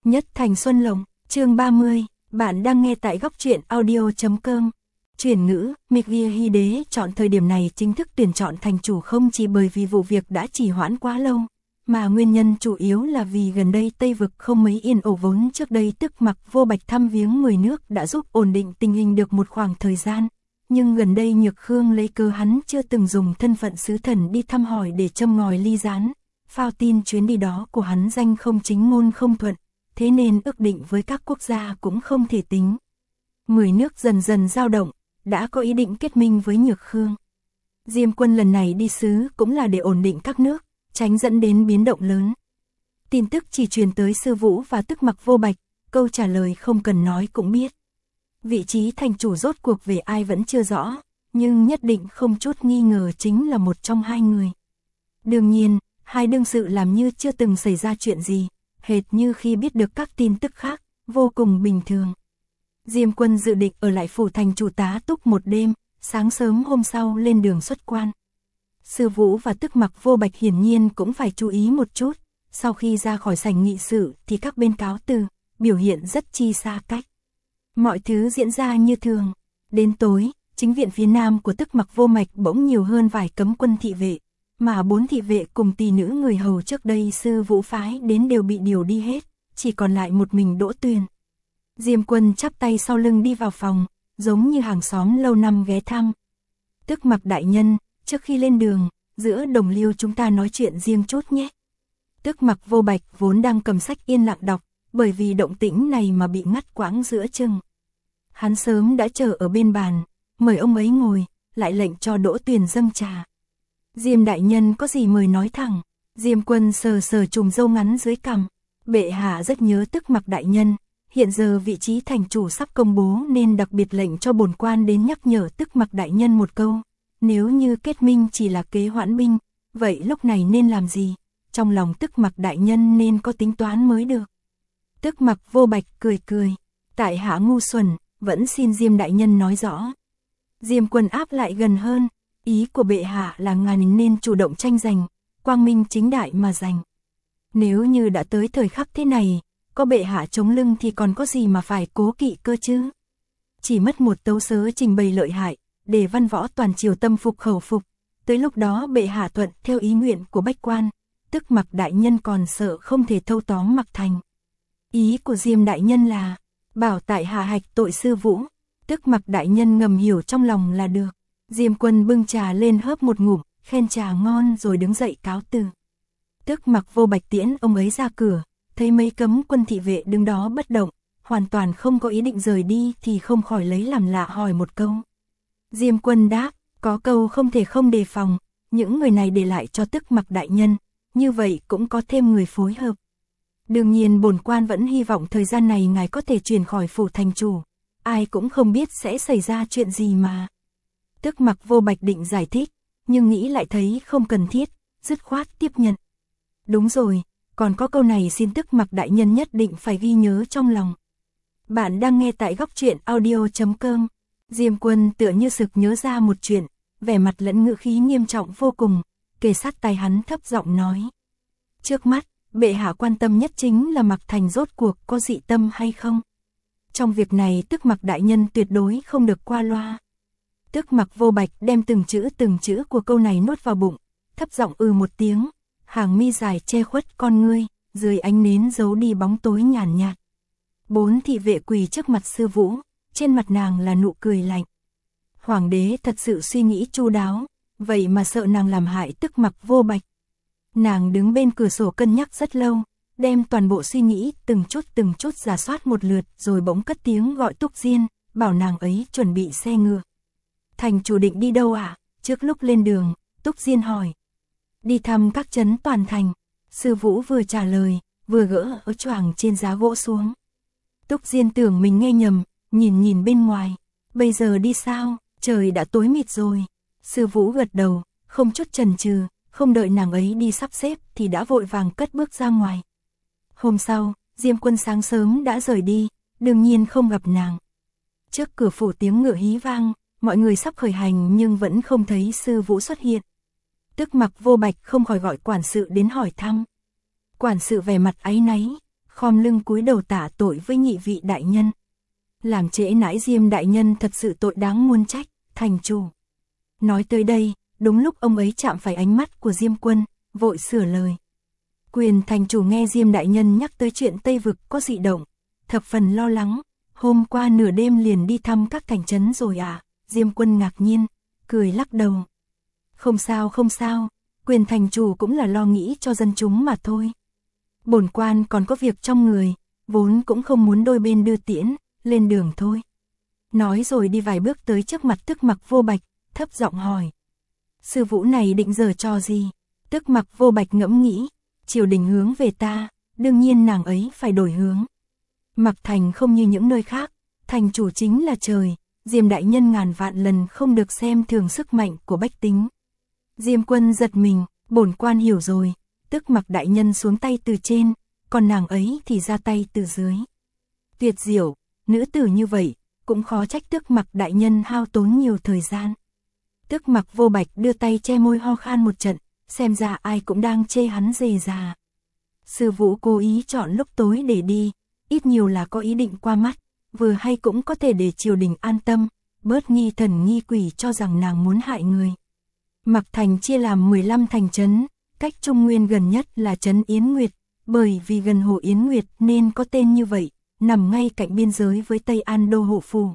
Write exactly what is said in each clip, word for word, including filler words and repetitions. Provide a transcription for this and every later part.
Nhất Thành Xuân Lộc, chương ba mươi, bạn đang nghe tại góc truyện audio chấm com. Chuyển ngữ, Mekvia Hy Đế chọn thời điểm này chính thức tuyển chọn thành chủ không chỉ bởi vì vụ việc đã trì hoãn quá lâu, mà nguyên nhân chủ yếu là vì gần đây Tây Vực không mấy yên ổn, vốn trước đây Tức Mặc Vô Bạch thăm viếng mười nước đã giúp ổn định tình hình được một khoảng thời gian. Nhưng gần đây Nhược Khương lấy cớ hắn chưa từng dùng thân phận sứ thần đi thăm hỏi để châm ngòi ly gián, phao tin chuyến đi đó của hắn danh không chính ngôn không thuận, thế nên ước định với các quốc gia cũng không thể tính. Mười nước dần dần dao động, đã có ý định kết minh với Nhược Khương. Diêm Quân lần này đi sứ cũng là để ổn định các nước, tránh dẫn đến biến động lớn. Tin tức chỉ truyền tới Sư Vũ và Tức Mặc Vô Bạch, câu trả lời không cần nói cũng biết. Vị trí thành chủ rốt cuộc về ai vẫn chưa rõ, nhưng nhất định không chút nghi ngờ chính là một trong hai người. Đương nhiên, hai đương sự làm như chưa từng xảy ra chuyện gì, hệt như khi biết được các tin tức khác, vô cùng bình thường. Diêm Quân dự định ở lại phủ thành chủ tá túc một đêm, sáng sớm hôm sau lên đường xuất quan. Sư Vũ và Tức Mặc Vô Bạch hiển nhiên cũng phải chú ý một chút, sau khi ra khỏi sảnh nghị sự thì các bên cáo từ, biểu hiện rất chi xa cách. Mọi thứ diễn ra như thường. Đến tối, chính viện phía nam của Tức Mặc Vô Bạch bỗng nhiều hơn vài cấm quân thị vệ, mà bốn thị vệ cùng tỷ nữ người hầu trước đây Sư Vũ phái đến đều bị điều đi hết, chỉ còn lại một mình Đỗ Tuyền. Diêm Quân chắp tay sau lưng đi vào phòng, giống như hàng xóm lâu năm ghé thăm. Tức Mặc đại nhân, trước khi lên đường, giữa đồng liêu chúng ta nói chuyện riêng chút nhé. Tức Mặc Vô Bạch vốn đang cầm sách yên lặng đọc, bởi vì động tĩnh này mà bị ngắt quãng giữa chừng. Hắn sớm đã chờ ở bên bàn, mời ông ấy ngồi, lại lệnh cho Đỗ Tuyền dâng trà. Diêm đại nhân có gì mời nói thẳng. Diêm Quân sờ sờ chùm râu ngắn dưới cằm. Bệ hạ rất nhớ Tức Mặc đại nhân, hiện giờ vị trí thành chủ sắp công bố nên đặc biệt lệnh cho bổn quan đến nhắc nhở Tức Mặc đại nhân một câu. Nếu như kết minh chỉ là kế hoãn binh, vậy lúc này nên làm gì? Trong lòng Tức Mặc đại nhân nên có tính toán mới được. Tức Mặc Vô Bạch cười cười. Tại hạ ngu xuẩn, vẫn xin Diêm đại nhân nói rõ. Diêm Quân áp lại gần hơn. Ý của bệ hạ là ngài nên chủ động tranh giành, quang minh chính đại mà giành. Nếu như đã tới thời khắc thế này, có bệ hạ chống lưng thì còn có gì mà phải cố kỵ cơ chứ? Chỉ mất một tấu sớ trình bày lợi hại, để văn võ toàn triều tâm phục khẩu phục. Tới lúc đó bệ hạ thuận theo ý nguyện của bách quan, Tức Mặc đại nhân còn sợ không thể thâu tóm Mặc Thành. Ý của Diêm đại nhân là bảo tại hạ hạch tội Sư Vũ. Tức Mặc đại nhân ngầm hiểu trong lòng là được. Diêm Quân bưng trà lên hớp một ngụm, khen trà ngon rồi đứng dậy cáo từ. Tức Mặc Vô Bạch tiễn ông ấy ra cửa, thấy mấy cấm quân thị vệ đứng đó bất động, hoàn toàn không có ý định rời đi thì không khỏi lấy làm lạ hỏi một câu. Diêm Quân đáp, có câu không thể không đề phòng, những người này để lại cho Tức Mặc đại nhân, như vậy cũng có thêm người phối hợp. Đương nhiên bổn quan vẫn hy vọng thời gian này ngài có thể chuyển khỏi phủ thành chủ, ai cũng không biết sẽ xảy ra chuyện gì mà. Tức Mặc Vô Bạch định giải thích, nhưng nghĩ lại thấy không cần thiết, dứt khoát tiếp nhận. Đúng rồi, còn có câu này xin Tức Mặc đại nhân nhất định phải ghi nhớ trong lòng. Bạn đang nghe tại góc truyện audio chấm com. Diêm Quân tựa như sực nhớ ra một chuyện, vẻ mặt lẫn ngữ khí nghiêm trọng vô cùng, kề sát tai hắn thấp giọng nói. Trước mắt, bệ hạ quan tâm nhất chính là Mặc Thành rốt cuộc có dị tâm hay không. Trong việc này Tức Mặc đại nhân tuyệt đối không được qua loa. Tức Mặc Vô Bạch đem từng chữ từng chữ của câu này nuốt vào bụng, thấp giọng ư một tiếng, hàng mi dài che khuất con ngươi, dưới ánh nến giấu đi bóng tối nhàn nhạt. Bốn thị vệ quỳ trước mặt Sư Vũ, trên mặt nàng là nụ cười lạnh. Hoàng đế thật sự suy nghĩ chu đáo, vậy mà sợ nàng làm hại Tức Mặc Vô Bạch. Nàng đứng bên cửa sổ cân nhắc rất lâu, đem toàn bộ suy nghĩ từng chút từng chút rà soát một lượt rồi bỗng cất tiếng gọi Túc Diên, bảo nàng ấy chuẩn bị xe ngựa. Thành chủ định đi đâu ạ? À? Trước lúc lên đường, Túc Diên hỏi. Đi thăm các trấn toàn thành. Sư Vũ vừa trả lời, vừa gỡ áo choàng trên giá gỗ xuống. Túc Diên tưởng mình nghe nhầm, nhìn nhìn bên ngoài. Bây giờ đi sao? Trời đã tối mịt rồi. Sư Vũ gật đầu, không chút chần chừ, không đợi nàng ấy đi sắp xếp thì đã vội vàng cất bước ra ngoài. Hôm sau, Diêm Quân sáng sớm đã rời đi, đương nhiên không gặp nàng. Trước cửa phủ tiếng ngựa hí vang, mọi người sắp khởi hành nhưng vẫn không thấy Sư Vũ xuất hiện. Tức Mặc Vô Bạch không khỏi gọi quản sự đến hỏi thăm. Quản sự vẻ mặt áy náy, khom lưng cúi đầu tạ tội với nhị vị đại nhân. Làm trễ nãi Diêm đại nhân thật sự tội đáng muôn trách, thành chủ. Nói tới đây, đúng lúc ông ấy chạm phải ánh mắt của Diêm Quân, vội sửa lời. Quyền thành chủ nghe Diêm đại nhân nhắc tới chuyện Tây Vực có dị động, thập phần lo lắng, hôm qua nửa đêm liền đi thăm các thành trấn rồi à? Diêm Quân ngạc nhiên, cười lắc đầu. Không sao không sao, quyền thành chủ cũng là lo nghĩ cho dân chúng mà thôi. Bổn quan còn có việc trong người, vốn cũng không muốn đôi bên đưa tiễn, lên đường thôi. Nói rồi đi vài bước tới trước mặt Tức Mặc Vô Bạch, thấp giọng hỏi. Sư Vũ này định giở trò gì? Tức Mặc Vô Bạch ngẫm nghĩ, triều đình hướng về ta, đương nhiên nàng ấy phải đổi hướng. Mặc Thành không như những nơi khác, thành chủ chính là trời, Diêm đại nhân ngàn vạn lần không được xem thường sức mạnh của bách tính. Diêm Quân giật mình, bổn quan hiểu rồi, Tức Mặc đại nhân xuống tay từ trên, còn nàng ấy thì ra tay từ dưới. Tuyệt diệu, nữ tử như vậy, cũng khó trách Tức Mặc đại nhân hao tốn nhiều thời gian. Tức Mặc Vô Bạch đưa tay che môi ho khan một trận, xem ra ai cũng đang chê hắn dề già. Sư Vũ cố ý chọn lúc tối để đi, ít nhiều là có ý định qua mắt, vừa hay cũng có thể để triều đình an tâm, bớt nghi thần nghi quỷ cho rằng nàng muốn hại người. Mặc Thành chia làm mười lăm thành trấn, cách Trung Nguyên gần nhất là trấn Yến Nguyệt, bởi vì gần hồ Yến Nguyệt nên có tên như vậy, nằm ngay cạnh biên giới với Tây An Đô Hộ Phủ.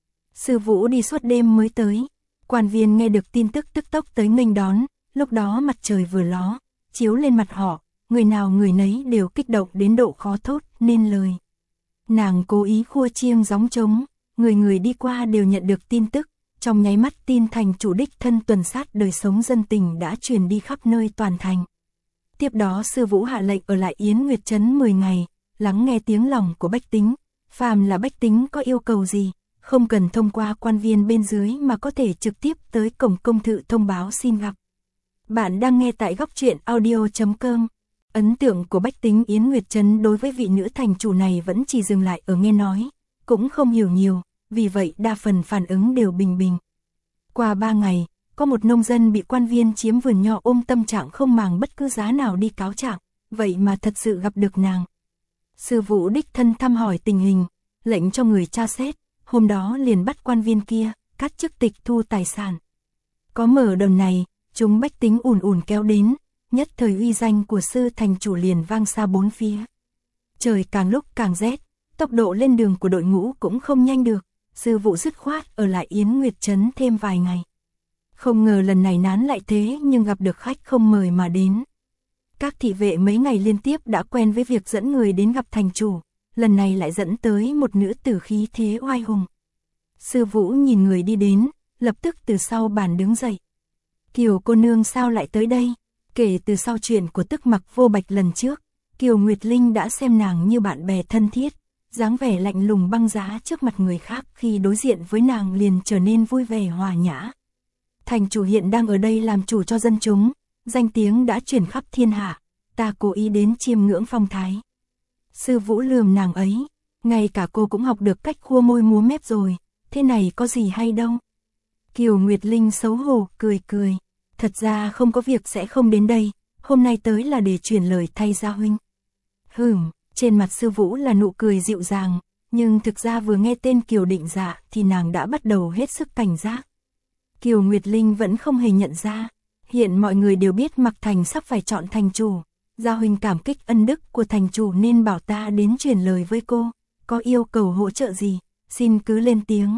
Sư Vũ đi suốt đêm mới tới, quan viên nghe được tin tức tức tốc tới nghênh đón, lúc đó mặt trời vừa ló, chiếu lên mặt họ, người nào người nấy đều kích động đến độ khó thốt nên lời. Nàng cố ý khua chiêng gióng trống, người người đi qua đều nhận được tin tức, trong nháy mắt tin thành chủ đích thân tuần sát đời sống dân tình đã truyền đi khắp nơi toàn thành. Tiếp đó Sư Vũ hạ lệnh ở lại Yến Nguyệt trấn mười ngày, lắng nghe tiếng lòng của bách tính, phàm là bách tính có yêu cầu gì, không cần thông qua quan viên bên dưới mà có thể trực tiếp tới cổng công thự thông báo xin gặp. Bạn đang nghe tại góc truyện audio chấm com. Ấn tượng của bách tính Yến Nguyệt trấn đối với vị nữ thành chủ này vẫn chỉ dừng lại ở nghe nói, cũng không hiểu nhiều, vì vậy đa phần phản ứng đều bình bình. Qua ba ngày, có một nông dân bị quan viên chiếm vườn nho ôm tâm trạng không màng bất cứ giá nào đi cáo trạng, vậy mà thật sự gặp được nàng. Sư Vũ đích thân thăm hỏi tình hình, lệnh cho người tra xét, hôm đó liền bắt quan viên kia, cắt chức tịch thu tài sản. Có mở đồn này, chúng bách tính ùn ùn kéo đến, nhất thời uy danh của sư thành chủ liền vang xa bốn phía. Trời càng lúc càng rét, tốc độ lên đường của đội ngũ cũng không nhanh được, Sư Vũ dứt khoát ở lại Yến Nguyệt trấn thêm vài ngày. Không ngờ lần này nán lại thế nhưng gặp được khách không mời mà đến. Các thị vệ mấy ngày liên tiếp đã quen với việc dẫn người đến gặp thành chủ, lần này lại dẫn tới một nữ tử khí thế oai hùng. Sư Vũ nhìn người đi đến, lập tức từ sau bàn đứng dậy. Kiều cô nương sao lại tới đây? Kể từ sau chuyện của Tức Mặc Vô Bạch lần trước, Kiều Nguyệt Linh đã xem nàng như bạn bè thân thiết, dáng vẻ lạnh lùng băng giá trước mặt người khác khi đối diện với nàng liền trở nên vui vẻ hòa nhã. Thành chủ hiện đang ở đây làm chủ cho dân chúng, danh tiếng đã truyền khắp thiên hạ, ta cố ý đến chiêm ngưỡng phong thái. Sư Vũ lườm nàng ấy, ngay cả cô cũng học được cách khua môi múa mép rồi, thế này có gì hay đâu. Kiều Nguyệt Linh xấu hổ cười cười, thật ra không có việc sẽ không đến đây, hôm nay tới là để truyền lời thay Gia huynh. Hừm, trên mặt Sư Vũ là nụ cười dịu dàng, nhưng thực ra vừa nghe tên Kiều Định Dạ thì nàng đã bắt đầu hết sức cảnh giác. Kiều Nguyệt Linh vẫn không hề nhận ra, hiện mọi người đều biết Mặc Thành sắp phải chọn thành chủ, Gia huynh cảm kích ân đức của thành chủ nên bảo ta đến truyền lời với cô, có yêu cầu hỗ trợ gì, xin cứ lên tiếng.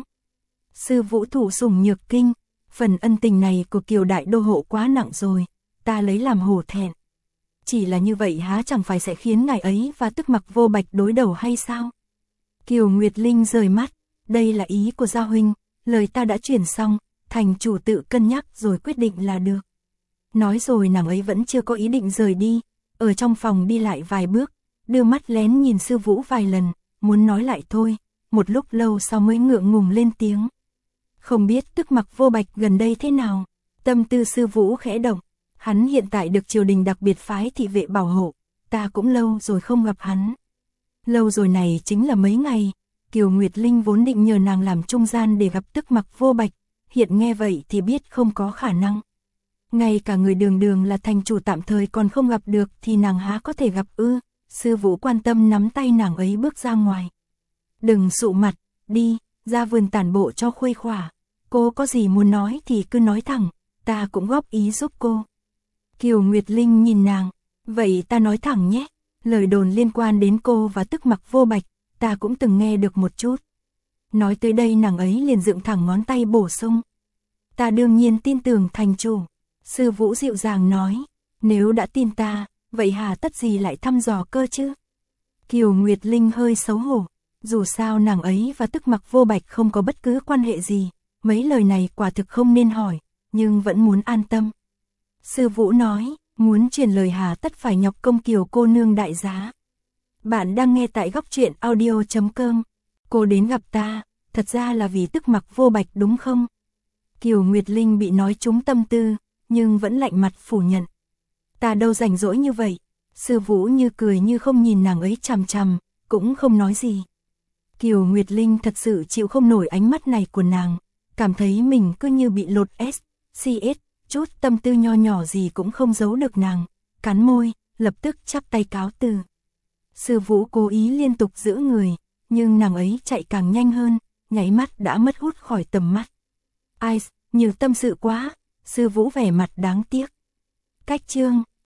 Sư Vũ thủ sủng nhược kinh, phần ân tình này của Kiều đại đô hộ quá nặng rồi, ta lấy làm hổ thẹn. Chỉ là như vậy há chẳng phải sẽ khiến ngài ấy và Tức Mặc Vô Bạch đối đầu hay sao? Kiều Nguyệt Linh rời mắt, đây là ý của Gia huynh, lời ta đã truyền xong, thành chủ tự cân nhắc rồi quyết định là được. Nói rồi nàng ấy vẫn chưa có ý định rời đi, ở trong phòng đi lại vài bước, đưa mắt lén nhìn Sư Vũ vài lần, muốn nói lại thôi, một lúc lâu sau mới ngượng ngùng lên tiếng. Không biết Tức Mặc Vô Bạch gần đây thế nào? Tâm tư Sư Vũ khẽ động, hắn hiện tại được triều đình đặc biệt phái thị vệ bảo hộ, ta cũng lâu rồi không gặp hắn. Lâu rồi này chính là mấy ngày, Kiều Nguyệt Linh vốn định nhờ nàng làm trung gian để gặp Tức Mặc Vô Bạch, hiện nghe vậy thì biết không có khả năng. Ngay cả người đường đường là thành chủ tạm thời còn không gặp được thì nàng há có thể gặp ư, Sư Vũ quan tâm nắm tay nàng ấy bước ra ngoài. Đừng sụ mặt, đi, ra vườn tản bộ cho khuây khỏa. Cô có gì muốn nói thì cứ nói thẳng, ta cũng góp ý giúp cô. Kiều Nguyệt Linh nhìn nàng, vậy ta nói thẳng nhé, lời đồn liên quan đến cô và Tức Mặc Vô Bạch, ta cũng từng nghe được một chút. Nói tới đây nàng ấy liền dựng thẳng ngón tay bổ sung. Ta đương nhiên tin tưởng thành chủ. Sư Vũ dịu dàng nói, nếu đã tin ta, vậy hà tất gì lại thăm dò cơ chứ? Kiều Nguyệt Linh hơi xấu hổ, dù sao nàng ấy và Tức Mặc Vô Bạch không có bất cứ quan hệ gì, mấy lời này quả thực không nên hỏi, nhưng vẫn muốn an tâm. Sư Vũ nói, muốn truyền lời hà tất phải nhọc công Kiều cô nương đại giá. Bạn đang nghe tại góc truyện audio chấm com. Cô đến gặp ta, thật ra là vì Tức Mặc Vô Bạch đúng không? Kiều Nguyệt Linh bị nói trúng tâm tư, nhưng vẫn lạnh mặt phủ nhận. Ta đâu rảnh rỗi như vậy. Sư Vũ như cười như không nhìn nàng ấy chằm chằm, cũng không nói gì. Kiều Nguyệt Linh thật sự chịu không nổi ánh mắt này của nàng, cảm thấy mình cứ như bị lột S, xê ét, chút tâm tư nho nhỏ gì cũng không giấu được nàng, cắn môi, lập tức chắp tay cáo từ. Sư Vũ cố ý liên tục giữ người, nhưng nàng ấy chạy càng nhanh hơn, nháy mắt đã mất hút khỏi tầm mắt. Ai, nhiều tâm sự quá, Sư Vũ vẻ mặt đáng tiếc. Cách chương